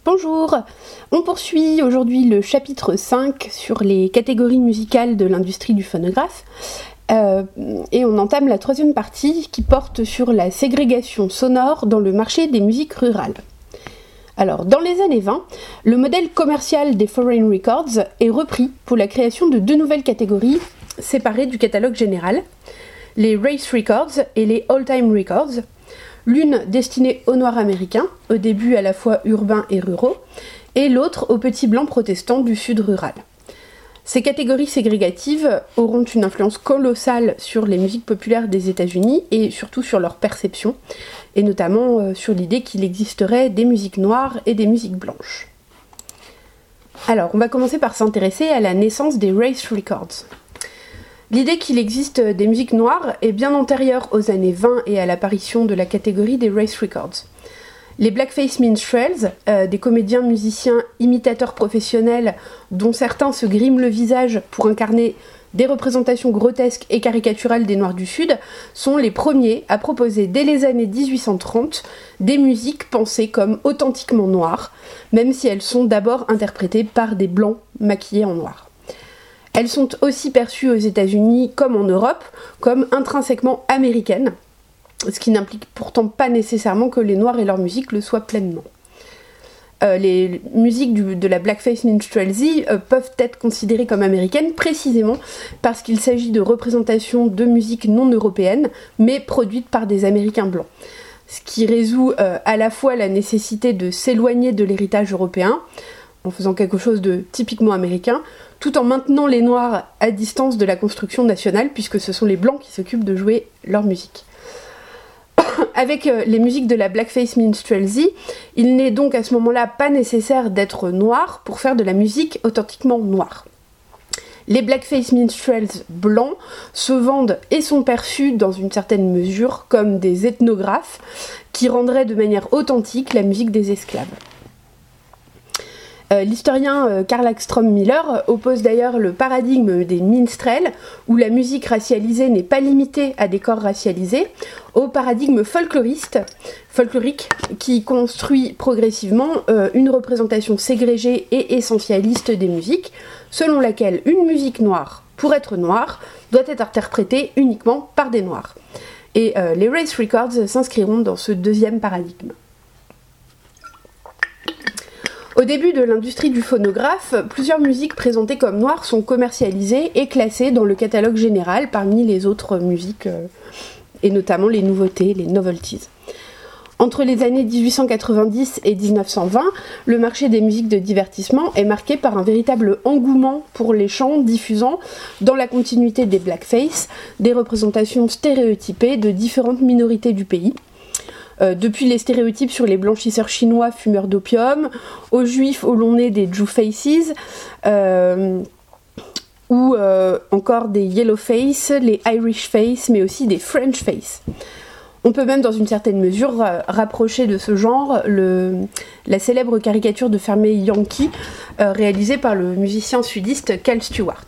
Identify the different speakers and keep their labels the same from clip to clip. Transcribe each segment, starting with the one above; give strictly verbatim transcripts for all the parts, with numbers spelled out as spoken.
Speaker 1: Bonjour, on poursuit aujourd'hui le chapitre cinq sur les catégories musicales de l'industrie du phonographe euh, et on entame la troisième partie qui porte sur la ségrégation sonore dans le marché des musiques rurales. Alors, dans les années vingt, le modèle commercial des Foreign Records est repris pour la création de deux nouvelles catégories séparées du catalogue général, les Race Records et les All-Time Records, l'une destinée aux Noirs américains, au début à la fois urbains et ruraux, et l'autre aux petits blancs protestants du sud rural. Ces catégories ségrégatives auront une influence colossale sur les musiques populaires des États-Unis et surtout sur leur perception, et notamment euh, sur l'idée qu'il existerait des musiques noires et des musiques blanches. Alors, on va commencer par s'intéresser à la naissance des Race Records. L'idée qu'il existe des musiques noires est bien antérieure aux années vingt et à l'apparition de la catégorie des Race Records. Les Blackface Minstrels, euh, des comédiens musiciens imitateurs professionnels dont certains se griment le visage pour incarner des représentations grotesques et caricaturales des Noirs du Sud, sont les premiers à proposer dès les années dix-huit cent trente des musiques pensées comme authentiquement noires, même si elles sont d'abord interprétées par des blancs maquillés en noir. Elles sont aussi perçues aux États-Unis comme en Europe comme intrinsèquement américaines, ce qui n'implique pourtant pas nécessairement que les Noirs et leur musique le soient pleinement. Euh, les musiques du, de la Blackface Minstrelsy euh, peuvent être considérées comme américaines précisément parce qu'il s'agit de représentations de musique non européennes, mais produites par des Américains blancs. Ce qui résout euh, à la fois la nécessité de s'éloigner de l'héritage européen, en faisant quelque chose de typiquement américain, tout en maintenant les Noirs à distance de la construction nationale, puisque ce sont les Blancs qui s'occupent de jouer leur musique. Avec les musiques de la Blackface Minstrelsy, il n'est donc à ce moment-là pas nécessaire d'être noir pour faire de la musique authentiquement noire. Les Blackface Minstrels blancs se vendent et sont perçus dans une certaine mesure comme des ethnographes qui rendraient de manière authentique la musique des esclaves. Euh, l'historien euh, Karl Hagstrom Miller oppose d'ailleurs le paradigme des minstrels, où la musique racialisée n'est pas limitée à des corps racialisés, au paradigme folkloriste, folklorique, qui construit progressivement euh, une représentation ségrégée et essentialiste des musiques, selon laquelle une musique noire, pour être noire, doit être interprétée uniquement par des noirs. Et euh, les Race Records s'inscriront dans ce deuxième paradigme. Au début de l'industrie du phonographe, plusieurs musiques présentées comme noires sont commercialisées et classées dans le catalogue général parmi les autres musiques, euh, et notamment les nouveautés, les novelties. Entre les années dix-huit cent quatre-vingt-dix et dix-neuf cent vingt, le marché des musiques de divertissement est marqué par un véritable engouement pour les chants diffusant, dans la continuité des blackface, des représentations stéréotypées de différentes minorités du pays. Euh, depuis les stéréotypes sur les blanchisseurs chinois fumeurs d'opium, aux juifs au long nez des Jew Faces, euh, ou euh, encore des Yellow Face, les Irish Face, mais aussi des French Face. On peut même dans une certaine mesure euh, rapprocher de ce genre le, la célèbre caricature de fermier Yankee euh, réalisée par le musicien sudiste Cal Stewart.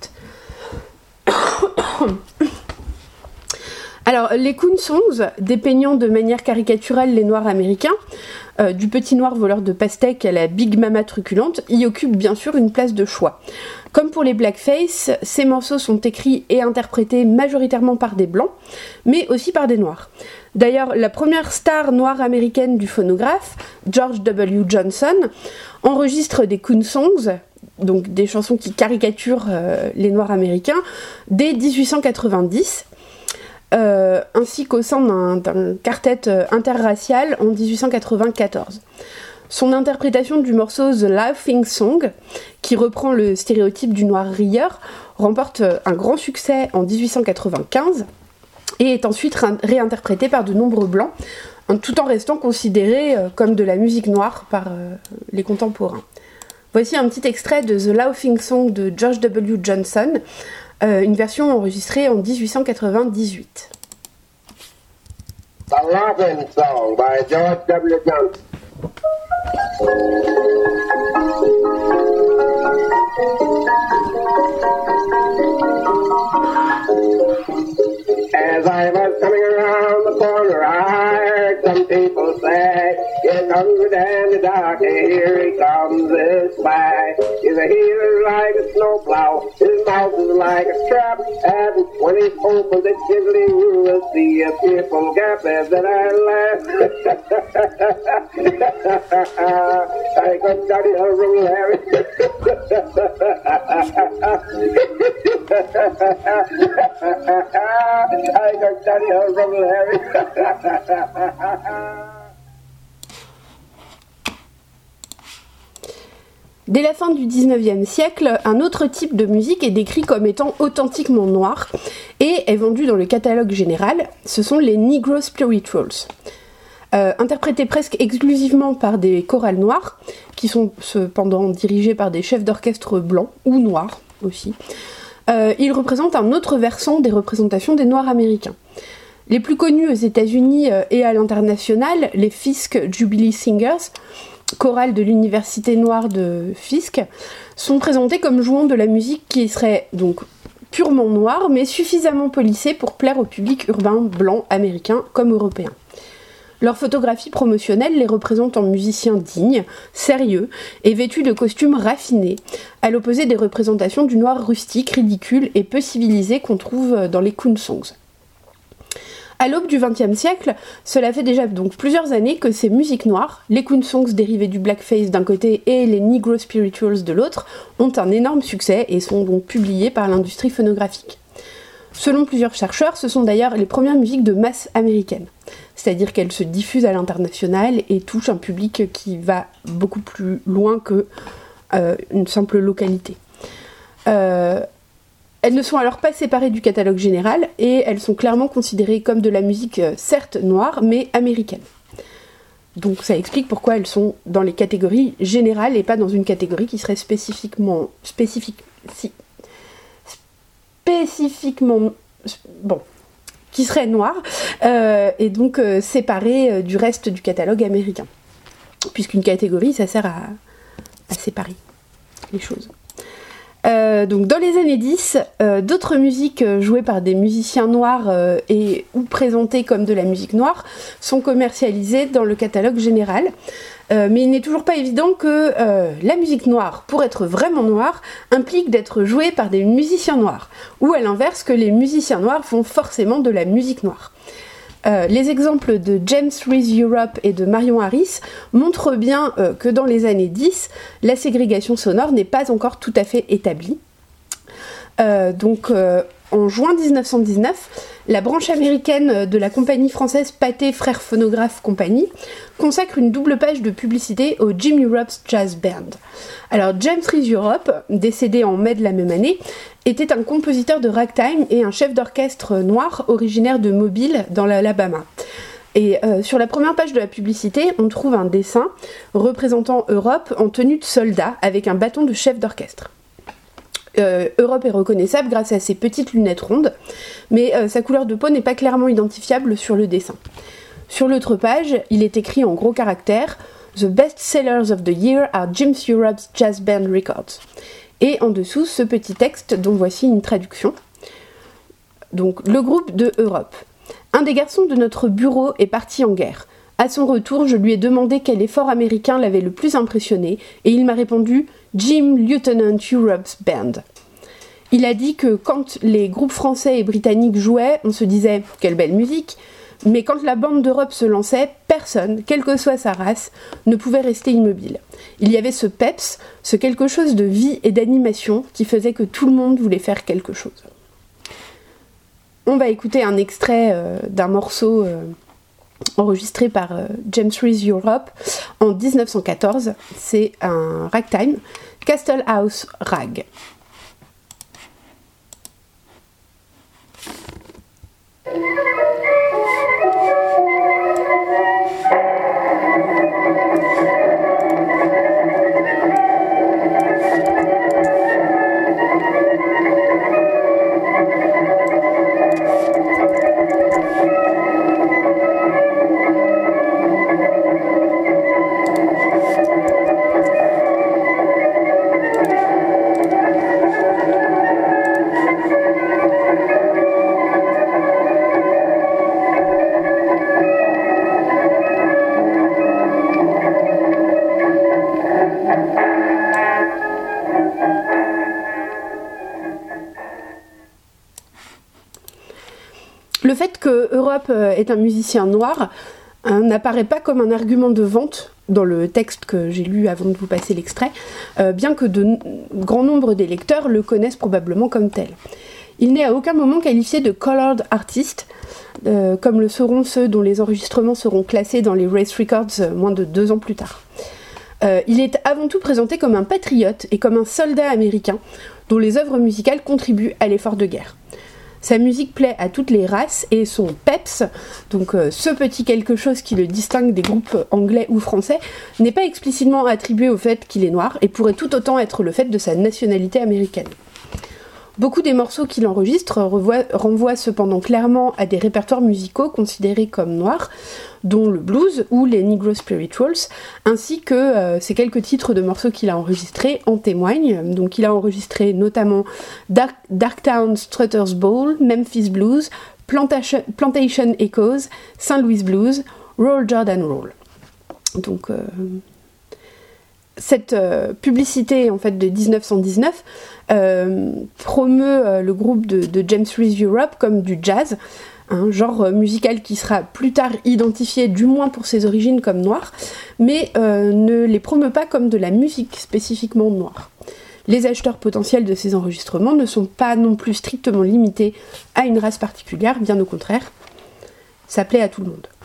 Speaker 1: Alors, les coon songs, dépeignant de manière caricaturale les Noirs américains, euh, du petit noir voleur de pastèques à la Big Mama truculente, y occupent bien sûr une place de choix. Comme pour les blackface, ces morceaux sont écrits et interprétés majoritairement par des blancs, mais aussi par des noirs. D'ailleurs, la première star noire américaine du phonographe, George W. Johnson, enregistre des coon songs, donc des chansons qui caricaturent euh, les Noirs américains, dès dix-huit cent quatre-vingt-dix, Euh, ainsi qu'au sein d'un, d'un quartet euh, interracial en dix-huit cent quatre-vingt-quatorze. Son interprétation du morceau The Laughing Song, qui reprend le stéréotype du noir rieur, remporte un grand succès en dix-huit cent quatre-vingt-quinze et est ensuite ré- réinterprétée par de nombreux blancs, hein, tout en restant considérée euh, comme de la musique noire par euh, les contemporains. Voici un petit extrait de The Laughing Song de George W. Johnson, Euh, une version enregistrée en dix-huit cent quatre-vingt-dix-huit.
Speaker 2: The Laughing Song by George W. Johnson. As I was coming around the corner, I heard some people say, Here comes the dandy doctor, here he comes this way. His heel is like a snowplow, his mouth is like a trap, and when he opens it gently, you will see a fearful gap as that I laugh. I got Johnny from Larry. I got Johnny from Larry.
Speaker 1: Dès la fin du dix-neuvième siècle, un autre type de musique est décrit comme étant authentiquement noir et est vendu dans le catalogue général. Ce sont les Negro Spirituals, euh, interprétés presque exclusivement par des chorales noires, qui sont cependant dirigés par des chefs d'orchestre blancs ou noirs aussi. Euh, ils représentent un autre versant des représentations des Noirs américains. Les plus connus aux États-Unis euh, et à l'international, les Fisk Jubilee Singers, chorale de l'université noire de Fisk, sont présentés comme jouant de la musique qui serait donc purement noire, mais suffisamment policée pour plaire au public urbain blanc américain comme européen. Leur photographie promotionnelle les représente en musiciens dignes, sérieux et vêtus de costumes raffinés, à l'opposé des représentations du noir rustique, ridicule et peu civilisé qu'on trouve dans les coon songs. À l'aube du vingtième siècle, cela fait déjà donc plusieurs années que ces musiques noires, les coon songs dérivés du blackface d'un côté et les Negro Spirituals de l'autre, ont un énorme succès et sont donc publiées par l'industrie phonographique. Selon plusieurs chercheurs, ce sont d'ailleurs les premières musiques de masse américaines, c'est-à-dire qu'elles se diffusent à l'international et touchent un public qui va beaucoup plus loin que euh, une simple localité. Euh, Elles ne sont alors pas séparées du catalogue général et elles sont clairement considérées comme de la musique euh, certes noire mais américaine. Donc ça explique pourquoi elles sont dans les catégories générales et pas dans une catégorie qui serait spécifiquement spécifique si, spécifiquement bon qui serait noire euh, et donc euh, séparée euh, du reste du catalogue américain. Puisqu'une catégorie ça sert à, à séparer les choses. Euh, donc dans les années dix, euh, d'autres musiques euh, jouées par des musiciens noirs euh, et ou présentées comme de la musique noire sont commercialisées dans le catalogue général. Euh, mais il n'est toujours pas évident que euh, la musique noire, pour être vraiment noire, implique d'être jouée par des musiciens noirs, ou à l'inverse que les musiciens noirs font forcément de la musique noire. Euh, les exemples de James Reese Europe et de Marion Harris montrent bien euh, que dans les années dix, la ségrégation sonore n'est pas encore tout à fait établie. Euh, donc euh, en juin dix-neuf cent dix-neuf, la branche américaine de la compagnie française Pathé Frères Phonographes Compagnie consacre une double page de publicité au Jim Europe's Jazz Band. Alors James Reese Europe, décédé en mai de la même année, était un compositeur de ragtime et un chef d'orchestre noir originaire de Mobile dans l'Alabama. Et euh, sur la première page de la publicité, on trouve un dessin représentant Europe en tenue de soldat avec un bâton de chef d'orchestre. Euh, Europe est reconnaissable grâce à ses petites lunettes rondes, mais euh, sa couleur de peau n'est pas clairement identifiable sur le dessin. Sur l'autre page, il est écrit en gros caractères « The best sellers of the year are Jim Europe's Jazz Band Records ». Et en dessous, ce petit texte dont voici une traduction. Donc, le groupe de Europe. Un des garçons de notre bureau est parti en guerre. À son retour, je lui ai demandé quel effort américain l'avait le plus impressionné, et il m'a répondu « Jim Lieutenant Europe's Band ». Il a dit que quand les groupes français et britanniques jouaient, on se disait « quelle belle musique », mais quand la bande d'Europe se lançait, personne, quelle que soit sa race, ne pouvait rester immobile. Il y avait ce peps, ce quelque chose de vie et d'animation qui faisait que tout le monde voulait faire quelque chose. On va écouter un extrait euh, d'un morceau euh, enregistré par euh, James Reese Europe en dix-neuf cent quatorze. C'est un ragtime, Castle House Rag. Le fait que Europe est un musicien noir hein, n'apparaît pas comme un argument de vente dans le texte que j'ai lu avant de vous passer l'extrait, euh, bien que de n- grand nombre des lecteurs le connaissent probablement comme tel. Il n'est à aucun moment qualifié de colored artist, euh, comme le seront ceux dont les enregistrements seront classés dans les Race Records euh, moins de deux ans plus tard. Euh, il est avant tout présenté comme un patriote et comme un soldat américain dont les œuvres musicales contribuent à l'effort de guerre. Sa musique plaît à toutes les races et son peps, donc euh, ce petit quelque chose qui le distingue des groupes anglais ou français, n'est pas explicitement attribué au fait qu'il est noir et pourrait tout autant être le fait de sa nationalité américaine. Beaucoup des morceaux qu'il enregistre revoient, renvoient cependant clairement à des répertoires musicaux considérés comme noirs, dont le blues ou les Negro Spirituals, ainsi que euh, ces quelques titres de morceaux qu'il a enregistrés en témoignent. Donc il a enregistré notamment Dark, Darktown Strutter's Ball, Memphis Blues, Plantation, Plantation Echoes, Saint Louis Blues, Roll Jordan Roll. Donc... Euh, Cette euh, publicité en fait de dix-neuf cent dix-neuf euh, promeut euh, le groupe de, de James Reese Europe comme du jazz, un genre euh, musical qui sera plus tard identifié du moins pour ses origines comme noir, mais euh, ne les promeut pas comme de la musique spécifiquement noire. Les acheteurs potentiels de ces enregistrements ne sont pas non plus strictement limités à une race particulière, bien au contraire, ça plaît à tout le monde.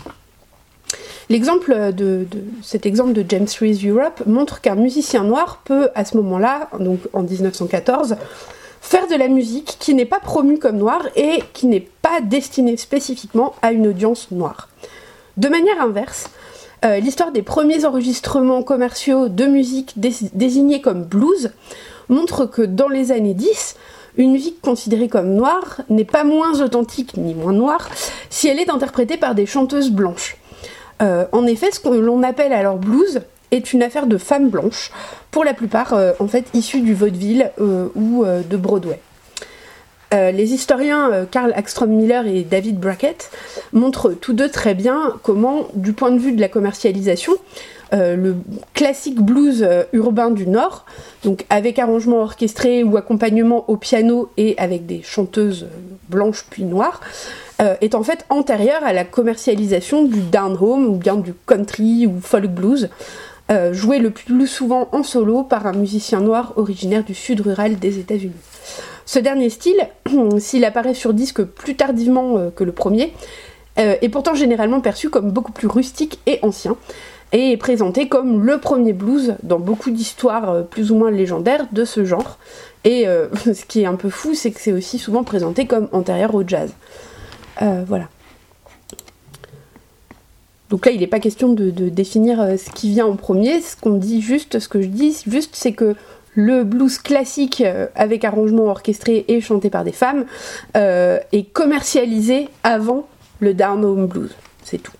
Speaker 1: L'exemple de, de, cet exemple de James Reese Europe montre qu'un musicien noir peut, à ce moment-là, donc en dix-neuf cent quatorze, faire de la musique qui n'est pas promue comme noire et qui n'est pas destinée spécifiquement à une audience noire. De manière inverse, euh, l'histoire des premiers enregistrements commerciaux de musique dés- désignés comme blues montre que dans les années dix, une musique considérée comme noire n'est pas moins authentique ni moins noire si elle est interprétée par des chanteuses blanches. Euh, en effet, ce que l'on appelle alors blues est une affaire de femmes blanches, pour la plupart euh, en fait issues du vaudeville euh, ou euh, de Broadway. Euh, les historiens euh, Carl Axtrom Miller et David Brackett montrent tous deux très bien comment, du point de vue de la commercialisation, euh, le classique blues euh, urbain du Nord, donc avec arrangement orchestré ou accompagnement au piano et avec des chanteuses euh, blanches puis noires, Euh, est en fait antérieure à la commercialisation du down home ou bien du country ou folk blues, euh, joué le plus souvent en solo par un musicien noir originaire du sud rural des États-Unis. Ce dernier style, s'il apparaît sur disque plus tardivement euh, que le premier, euh, est pourtant généralement perçu comme beaucoup plus rustique et ancien, et est présenté comme le premier blues dans beaucoup d'histoires euh, plus ou moins légendaires de ce genre. Et euh, ce qui est un peu fou, c'est que c'est aussi souvent présenté comme antérieur au jazz. Euh, voilà. Donc là, il n'est pas question de, de définir euh, ce qui vient en premier. Ce qu'on dit juste, ce que je dis juste, c'est que le blues classique euh, avec arrangement orchestré et chanté par des femmes euh, est commercialisé avant le down home blues. C'est tout.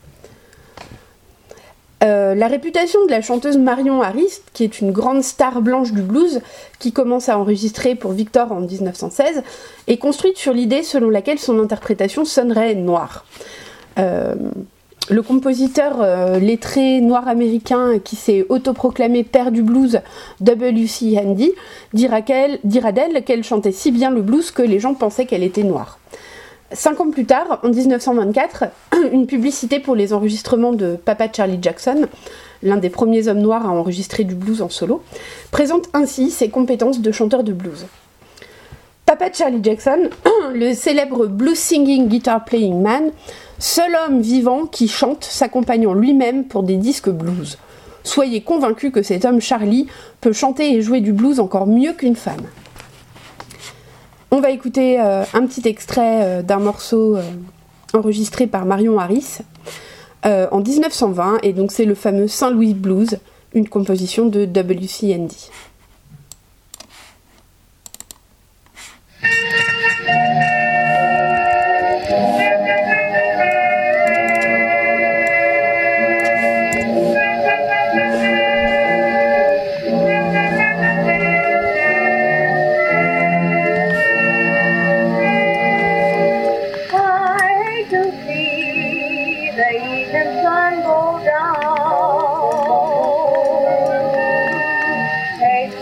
Speaker 1: Euh, la réputation de la chanteuse Marion Harris, qui est une grande star blanche du blues, qui commence à enregistrer pour Victor en dix-neuf cent seize, est construite sur l'idée selon laquelle son interprétation sonnerait noire. Euh, le compositeur euh, lettré noir américain qui s'est autoproclamé père du blues, W C Handy, dira, qu'elle, dira d'elle qu'elle chantait si bien le blues que les gens pensaient qu'elle était noire. Cinq ans plus tard, en dix-neuf cent vingt-quatre, une publicité pour les enregistrements de Papa Charlie Jackson, l'un des premiers hommes noirs à enregistrer du blues en solo, présente ainsi ses compétences de chanteur de blues. Papa Charlie Jackson, le célèbre blues singing guitar playing man, seul homme vivant qui chante s'accompagnant lui-même pour des disques blues. Soyez convaincus que cet homme Charlie peut chanter et jouer du blues encore mieux qu'une femme. On va écouter euh, un petit extrait euh, d'un morceau euh, enregistré par Marion Harris euh, en dix-neuf cent vingt, et donc c'est le fameux Saint Louis Blues, une composition de W C Handy.
Speaker 3: Hey,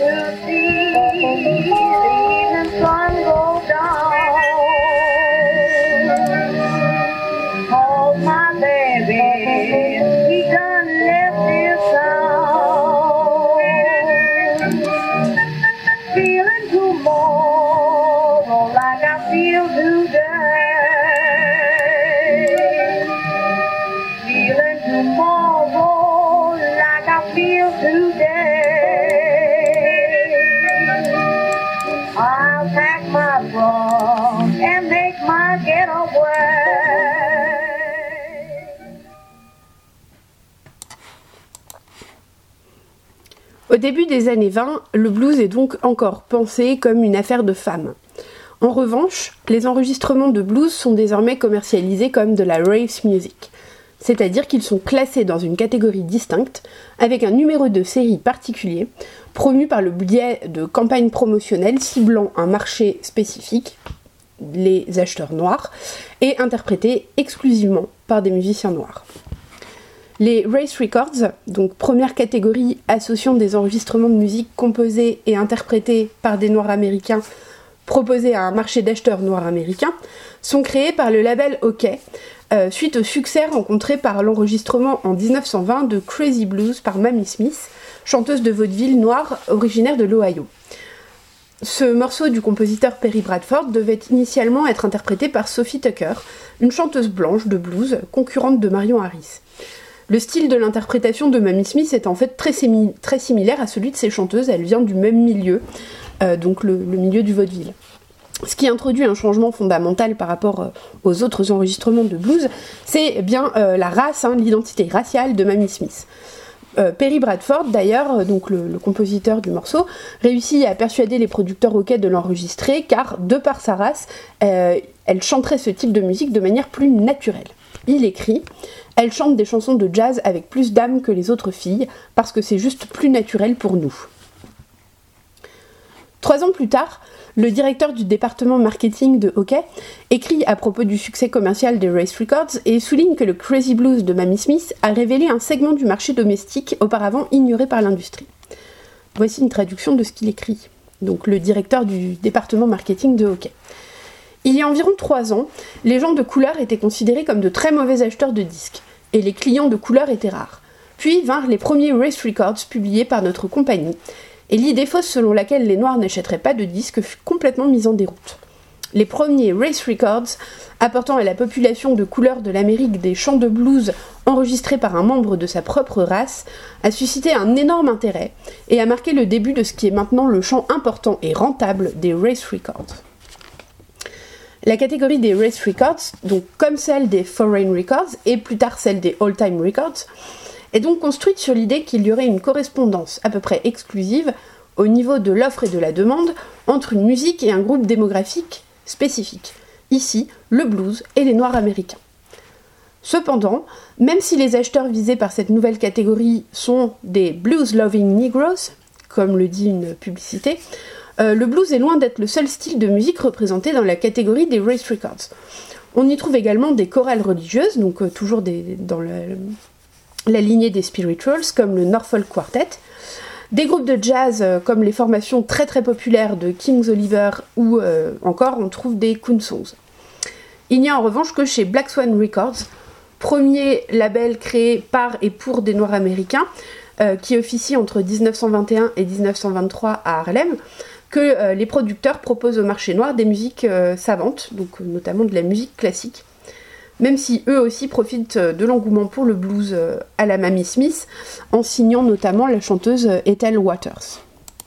Speaker 1: Au début des années vingt, le blues est donc encore pensé comme une affaire de femmes. En revanche, les enregistrements de blues sont désormais commercialisés comme de la rave music, c'est-à-dire qu'ils sont classés dans une catégorie distincte, avec un numéro de série particulier, promu par le biais de campagnes promotionnelles ciblant un marché spécifique, les acheteurs noirs, et interprétés exclusivement par des musiciens noirs. Les Race Records, donc première catégorie associant des enregistrements de musique composés et interprétés par des noirs américains proposés à un marché d'acheteurs noirs américains, sont créés par le label OK, euh, suite au succès rencontré par l'enregistrement en dix-neuf cent vingt de Crazy Blues par Mamie Smith, chanteuse de vaudeville noire originaire de l'Ohio. Ce morceau du compositeur Perry Bradford devait initialement être interprété par Sophie Tucker, une chanteuse blanche de blues concurrente de Marion Harris. Le style de l'interprétation de Mamie Smith est en fait très, sémi- très similaire à celui de ses chanteuses, elle vient du même milieu, euh, donc le, le milieu du vaudeville. Ce qui introduit un changement fondamental par rapport euh, aux autres enregistrements de blues, c'est bien euh, la race, hein, l'identité raciale de Mamie Smith. Euh, Perry Bradford, d'ailleurs, donc le, le compositeur du morceau, réussit à persuader les producteurs OK de l'enregistrer, car de par sa race, euh, elle chanterait ce type de musique de manière plus naturelle. Il écrit « Elle chante des chansons de jazz avec plus d'âme que les autres filles, parce que c'est juste plus naturel pour nous. » Trois ans plus tard, le directeur du département marketing de OK écrit à propos du succès commercial des Race Records et souligne que le Crazy Blues de Mamie Smith a révélé un segment du marché domestique auparavant ignoré par l'industrie. Voici une traduction de ce qu'il écrit, donc le directeur du département marketing de OK. Il y a environ trois ans, les gens de couleur étaient considérés comme de très mauvais acheteurs de disques, et les clients de couleur étaient rares. Puis vinrent les premiers Race Records publiés par notre compagnie, et l'idée fausse selon laquelle les Noirs n'achèteraient pas de disques fut complètement mise en déroute. Les premiers Race Records, apportant à la population de couleur de l'Amérique des chants de blues enregistrés par un membre de sa propre race, a suscité un énorme intérêt et a marqué le début de ce qui est maintenant le champ important et rentable des Race Records. La catégorie des Race Records, donc comme celle des Foreign Records et plus tard celle des All Time Records, est donc construite sur l'idée qu'il y aurait une correspondance à peu près exclusive au niveau de l'offre et de la demande entre une musique et un groupe démographique spécifique, ici le blues et les Noirs américains. Cependant, même si les acheteurs visés par cette nouvelle catégorie sont des blues-loving Negroes, comme le dit une publicité, euh, le blues est loin d'être le seul style de musique représenté dans la catégorie des Race Records. On y trouve également des chorales religieuses, donc euh, toujours des, dans la, la lignée des spirituals, comme le Norfolk Quartet, des groupes de jazz euh, comme les formations très très populaires de Kings Oliver ou euh, encore on trouve des Coonsongs. Il n'y a en revanche que chez Black Swan Records, premier label créé par et pour des Noirs américains, euh, qui officie entre dix-neuf cent vingt et un et dix-neuf cent vingt-trois à Harlem, que euh, les producteurs proposent au marché noir des musiques euh, savantes, donc euh, notamment de la musique classique, même si eux aussi profitent euh, de l'engouement pour le blues euh, à la Mamie Smith, en signant notamment la chanteuse euh, Ethel Waters.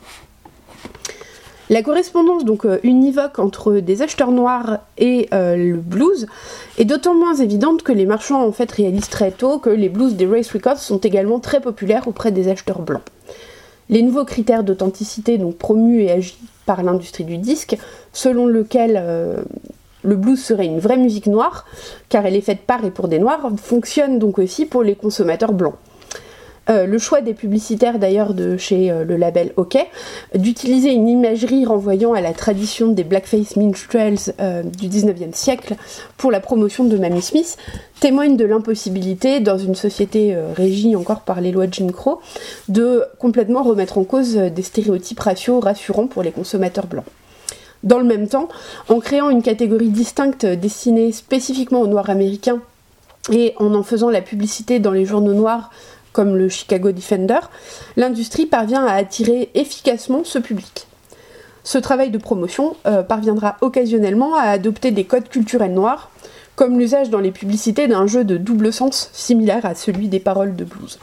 Speaker 1: La correspondance donc euh, univoque entre des acheteurs noirs et euh, le blues est d'autant moins évidente que les marchands en fait réalisent très tôt que les blues des Race Records sont également très populaires auprès des acheteurs blancs. Les nouveaux critères d'authenticité donc promus et agis par l'industrie du disque, selon lequel euh, le blues serait une vraie musique noire, car elle est faite par et pour des noirs, fonctionnent donc aussi pour les consommateurs blancs. Euh, le choix des publicitaires d'ailleurs de chez euh, le label OK, d'utiliser une imagerie renvoyant à la tradition des blackface minstrels euh, du dix-neuvième siècle pour la promotion de Mamie Smith, témoigne de l'impossibilité, dans une société euh, régie encore par les lois de Jim Crow, de complètement remettre en cause des stéréotypes raciaux rassurants pour les consommateurs blancs. Dans le même temps, en créant une catégorie distincte destinée spécifiquement aux Noirs américains et en en faisant la publicité dans les journaux noirs comme le Chicago Defender, l'industrie parvient à attirer efficacement ce public. Ce travail de promotion euh, parviendra occasionnellement à adopter des codes culturels noirs, comme l'usage dans les publicités d'un jeu de double sens similaire à celui des paroles de blues.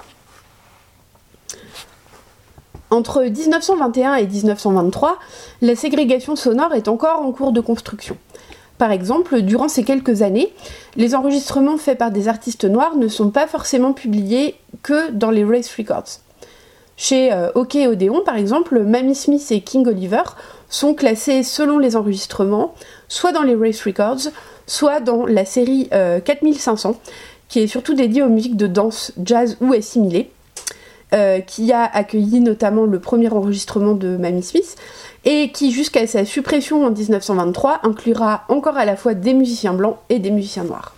Speaker 1: Entre dix-neuf cent vingt et un et dix-neuf cent vingt-trois, la ségrégation sonore est encore en cours de construction. Par exemple, durant ces quelques années, les enregistrements faits par des artistes noirs ne sont pas forcément publiés que dans les Race Records. Chez euh, OK Odéon, par exemple, Mamie Smith et King Oliver sont classés selon les enregistrements, soit dans les Race Records, soit dans la série euh, quatre mille cinq cents, qui est surtout dédiée aux musiques de danse, jazz ou assimilées, euh, qui a accueilli notamment le premier enregistrement de Mamie Smith, et qui, jusqu'à sa suppression en dix-neuf cent vingt-trois, inclura encore à la fois des musiciens blancs et des musiciens noirs.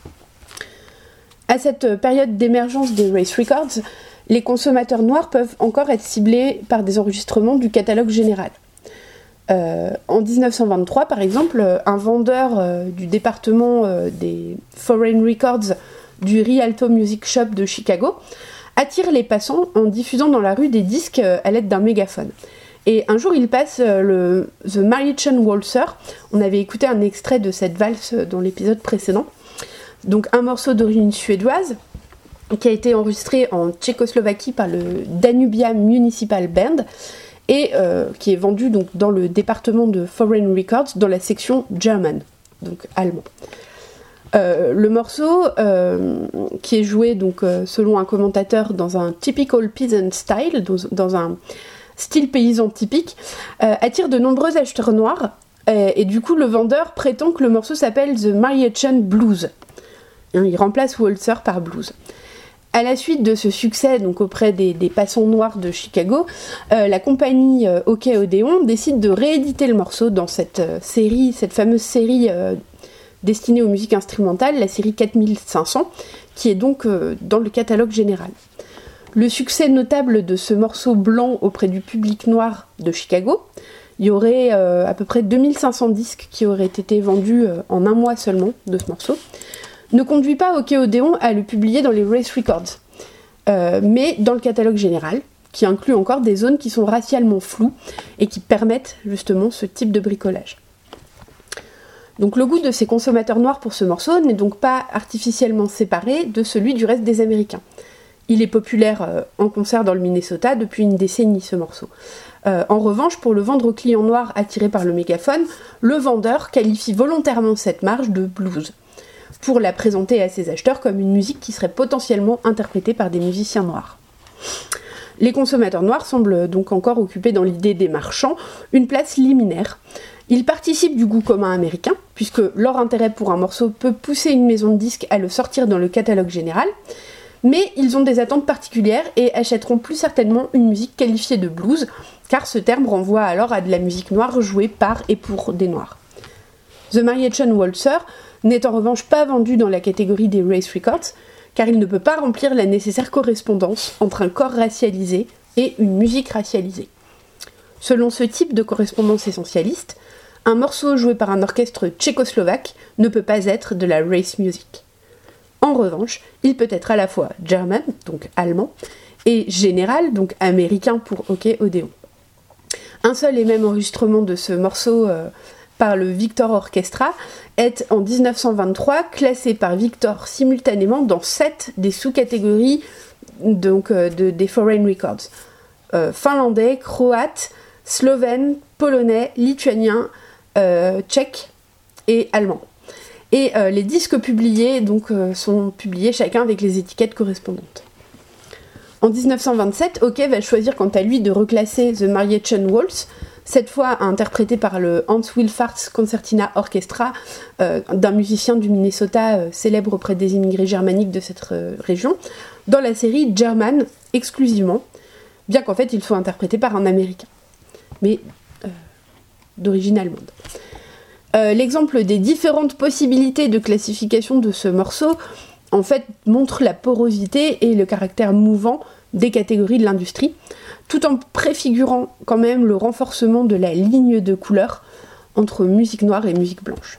Speaker 1: À cette période d'émergence des Race Records, les consommateurs noirs peuvent encore être ciblés par des enregistrements du catalogue général. Euh, en dix-neuf cent vingt-trois, par exemple, un vendeur euh, du département euh, des Foreign Records du Rialto Music Shop de Chicago attire les passants en diffusant dans la rue des disques euh, à l'aide d'un mégaphone. Et un jour, il passe euh, le The Mariachen Waltzer. On avait écouté un extrait de cette valse dans l'épisode précédent. Donc un morceau d'origine suédoise qui a été enregistré en Tchécoslovaquie par le Danubia Municipal Band et euh, qui est vendu donc dans le département de Foreign Records dans la section German, donc allemand. Euh, le morceau, euh, qui est joué donc euh, selon un commentateur dans un typical peasant style, dans, dans un style paysan typique, euh, attire de nombreux acheteurs noirs et, et du coup le vendeur prétend que le morceau s'appelle The Mariachen Blues. Il remplace Waltzer par blues. À la suite de ce succès donc auprès des, des passants noirs de Chicago, euh, la compagnie euh, OK Odéon décide de rééditer le morceau dans cette euh, série, cette fameuse série euh, destinée aux musiques instrumentales, la série quatre mille cinq cents, qui est donc euh, dans le catalogue général. Le succès notable de ce morceau blanc auprès du public noir de Chicago, il y aurait euh, à peu près deux mille cinq cents disques qui auraient été vendus euh, en un mois seulement de ce morceau, ne conduit pas OK Odéon à le publier dans les Race Records, euh, mais dans le catalogue général, qui inclut encore des zones qui sont racialement floues et qui permettent justement ce type de bricolage. Donc le goût de ces consommateurs noirs pour ce morceau n'est donc pas artificiellement séparé de celui du reste des Américains. Il est populaire euh, en concert dans le Minnesota depuis une décennie, ce morceau. Euh, en revanche, pour le vendre aux clients noirs attirés par le mégaphone, le vendeur qualifie volontairement cette marge de blues, pour la présenter à ses acheteurs comme une musique qui serait potentiellement interprétée par des musiciens noirs. Les consommateurs noirs semblent donc encore occuper dans l'idée des marchands une place liminaire. Ils participent du goût commun américain, puisque leur intérêt pour un morceau peut pousser une maison de disques à le sortir dans le catalogue général, mais ils ont des attentes particulières et achèteront plus certainement une musique qualifiée de blues, car ce terme renvoie alors à de la musique noire jouée par et pour des noirs. The Mariachen Waltzer n'est en revanche pas vendu dans la catégorie des Race Records, car il ne peut pas remplir la nécessaire correspondance entre un corps racialisé et une musique racialisée. Selon ce type de correspondance essentialiste, un morceau joué par un orchestre tchécoslovaque ne peut pas être de la race music. En revanche, il peut être à la fois German, donc allemand, et général, donc américain pour OK Odéon. Un seul et même enregistrement de ce morceau euh, par le Victor Orchestra est en dix-neuf cent vingt-trois classé par Victor simultanément dans sept des sous-catégories donc, euh, de, des Foreign Records. Euh, finlandais, croate, slovène, polonais, lituanien, euh, tchèque et allemand. Et euh, les disques publiés donc, euh, sont publiés chacun avec les étiquettes correspondantes. En dix-neuf cent vingt-sept, OK va choisir quant à lui de reclasser The Mariachen Waltz, cette fois interprété par le Hans Wilfarts Concertina Orchestra, euh, d'un musicien du Minnesota euh, célèbre auprès des immigrés germaniques de cette euh, région, dans la série German exclusivement, bien qu'en fait il soit interprété par un Américain, mais euh, d'origine allemande. Euh, l'exemple des différentes possibilités de classification de ce morceau en fait montre la porosité et le caractère mouvant des catégories de l'industrie, tout en préfigurant quand même le renforcement de la ligne de couleur entre musique noire et musique blanche.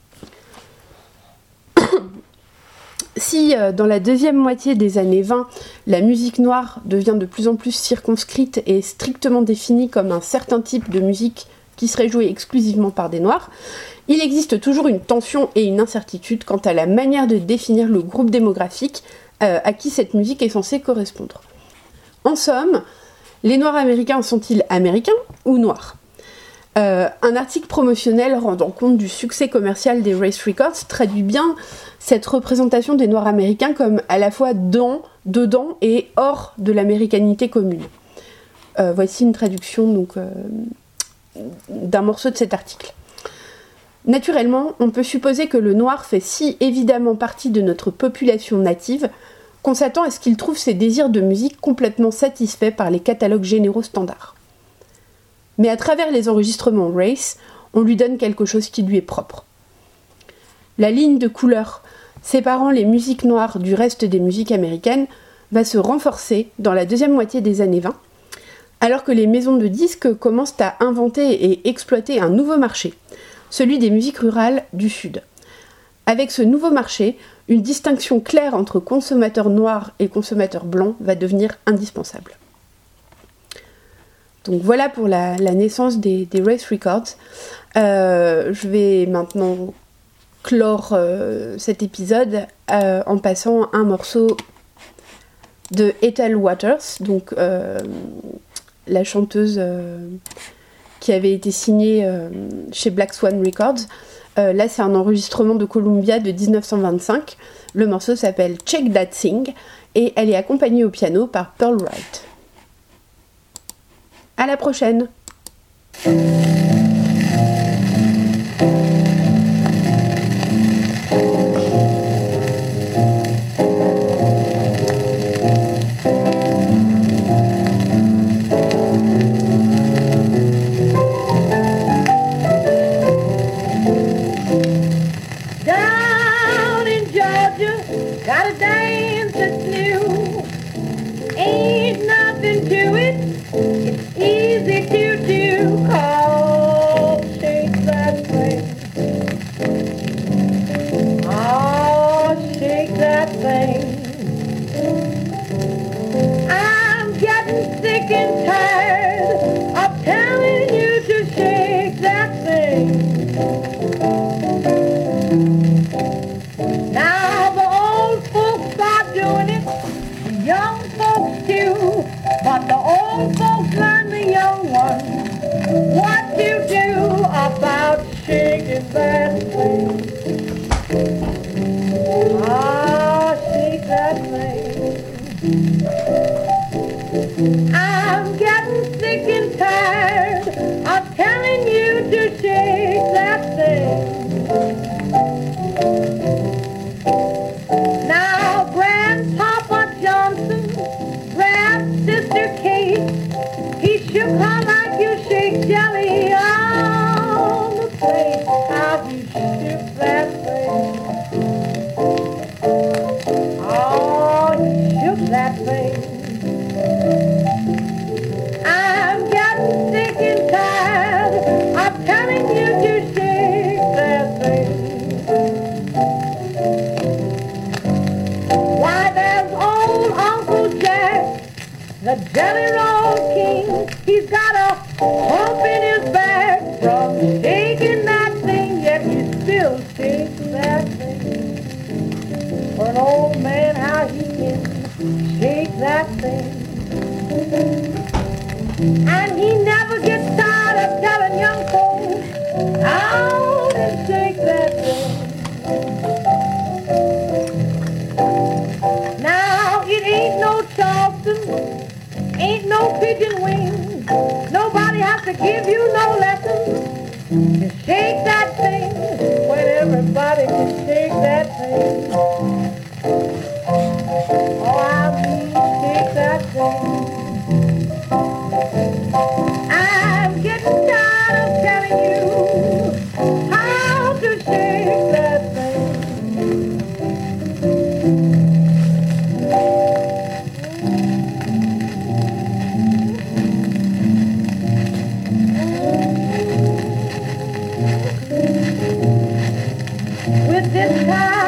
Speaker 1: Si euh, dans la deuxième moitié des années vingt, la musique noire devient de plus en plus circonscrite et strictement définie comme un certain type de musique qui serait jouée exclusivement par des noirs, il existe toujours une tension et une incertitude quant à la manière de définir le groupe démographique euh, à qui cette musique est censée correspondre. En somme, les noirs américains sont-ils américains ou noirs ? euh, Un article promotionnel rendant compte du succès commercial des Race Records traduit bien cette représentation des noirs américains comme à la fois dans, dedans et hors de l'américanité commune. Euh, voici une traduction donc, euh, d'un morceau de cet article. Naturellement, on peut supposer que le noir fait si évidemment partie de notre population native qu'on s'attend à ce qu'il trouve ses désirs de musique complètement satisfaits par les catalogues généraux standards. Mais à travers les enregistrements Race, on lui donne quelque chose qui lui est propre. La ligne de couleur séparant les musiques noires du reste des musiques américaines va se renforcer dans la deuxième moitié des années vingt, alors que les maisons de disques commencent à inventer et exploiter un nouveau marché, celui des musiques rurales du Sud. Avec ce nouveau marché, une distinction claire entre consommateurs noirs et consommateurs blancs va devenir indispensable. Donc voilà pour la, la naissance des, des Race Records. Euh, je vais maintenant clore euh, cet épisode euh, en passant un morceau de Ethel Waters, donc euh, la chanteuse euh, qui avait été signée euh, chez Black Swan Records. Euh, là, c'est un enregistrement de Columbia de dix-neuf cent vingt-cinq. Le morceau s'appelle Check That Thing et elle est accompagnée au piano par Pearl Wright. À la prochaine!
Speaker 3: With this time